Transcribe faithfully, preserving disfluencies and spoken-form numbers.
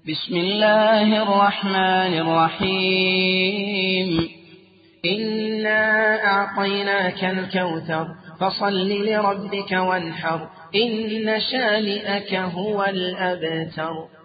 بسم الله الرحمن الرحيم إنا أعطيناك الكوثر فصل لربك وانحر إن شانئك هو الأبتر.